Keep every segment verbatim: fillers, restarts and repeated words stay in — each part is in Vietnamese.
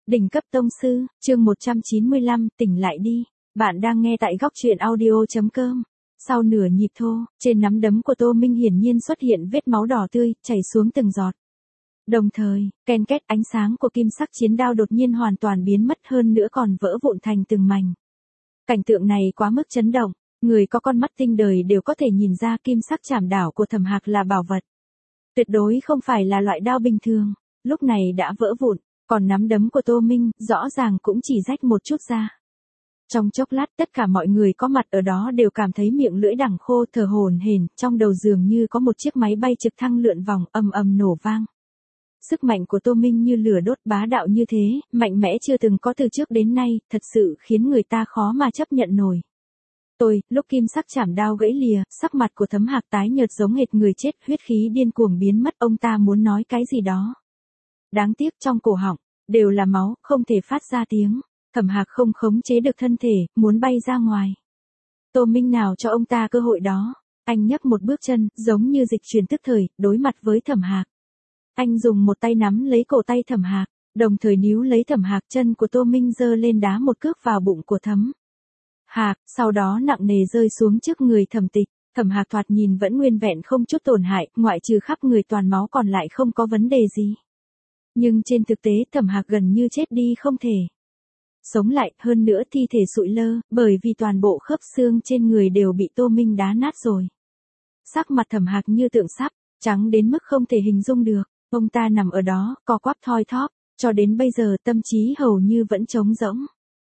Đỉnh cấp tông sư, chương một trăm chín mươi lăm, tỉnh lại đi. Bạn đang nghe tại góc truyện audio chấm com. Sau nửa nhịp thô, trên nắm đấm của Tô Minh hiển nhiên xuất hiện vết máu đỏ tươi, chảy xuống từng giọt. Đồng thời, ken két ánh sáng của kim sắc chiến đao đột nhiên hoàn toàn biến mất, hơn nữa còn vỡ vụn thành từng mảnh. Cảnh tượng này quá mức chấn động, người có con mắt tinh đời đều có thể nhìn ra kim sắc chảm đảo của Thẩm Hạc là bảo vật. Tuyệt đối không phải là loại đao bình thường, lúc này đã vỡ vụn. Còn nắm đấm của Tô Minh, rõ ràng cũng chỉ rách một chút ra. Trong chốc lát tất cả mọi người có mặt ở đó đều cảm thấy miệng lưỡi đằng khô, thở hổn hển, trong đầu dường như có một chiếc máy bay trực thăng lượn vòng, ầm ầm nổ vang. Sức mạnh của Tô Minh như lửa đốt, bá đạo như thế, mạnh mẽ chưa từng có từ trước đến nay, thật sự khiến người ta khó mà chấp nhận nổi. Tôi, lúc kim sắc chảm đao gãy lìa, sắc mặt của Thẩm Hạc tái nhợt giống hệt người chết, huyết khí điên cuồng biến mất, ông ta muốn nói cái gì đó. Đáng tiếc trong cổ họng, đều là máu, không thể phát ra tiếng. Thẩm Hạc không khống chế được thân thể, muốn bay ra ngoài. Tô Minh nào cho ông ta cơ hội đó. Anh nhấc một bước chân, giống như dịch chuyển tức thời, đối mặt với Thẩm Hạc. Anh dùng một tay nắm lấy cổ tay Thẩm Hạc, đồng thời níu lấy Thẩm Hạc, chân của Tô Minh giơ lên đá một cước vào bụng của Thẩm Hạc, sau đó nặng nề rơi xuống trước người Thẩm Tịch. Thẩm Hạc thoạt nhìn vẫn nguyên vẹn không chút tổn hại, ngoại trừ khắp người toàn máu còn lại không có vấn đề gì. Nhưng trên thực tế Thẩm Hạc gần như chết đi không thể sống lại, hơn nữa thi thể sụi lơ, bởi vì toàn bộ khớp xương trên người đều bị Tô Minh đá nát rồi. Sắc mặt Thẩm Hạc như tượng sắp, trắng đến mức không thể hình dung được, ông ta nằm ở đó, co quắp thoi thóp, cho đến bây giờ tâm trí hầu như vẫn trống rỗng.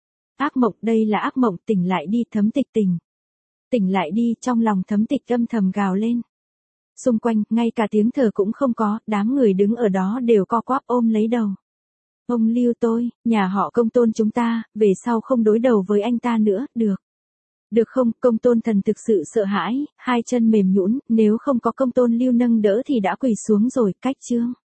Ác mộng, đây là ác mộng, tỉnh lại đi Thẩm Tịch, tỉnh. Tỉnh lại đi, trong lòng Thẩm Tịch âm thầm gào lên. Xung quanh, ngay cả tiếng thở cũng không có, đám người đứng ở đó đều co quắp ôm lấy đầu. Ông Lưu tôi, nhà họ Công Tôn chúng ta, về sau không đối đầu với anh ta nữa, được. Được không? Công Tôn Thần thực sự sợ hãi, hai chân mềm nhũn, nếu không có Công Tôn Lưu nâng đỡ thì đã quỳ xuống rồi, cách chương.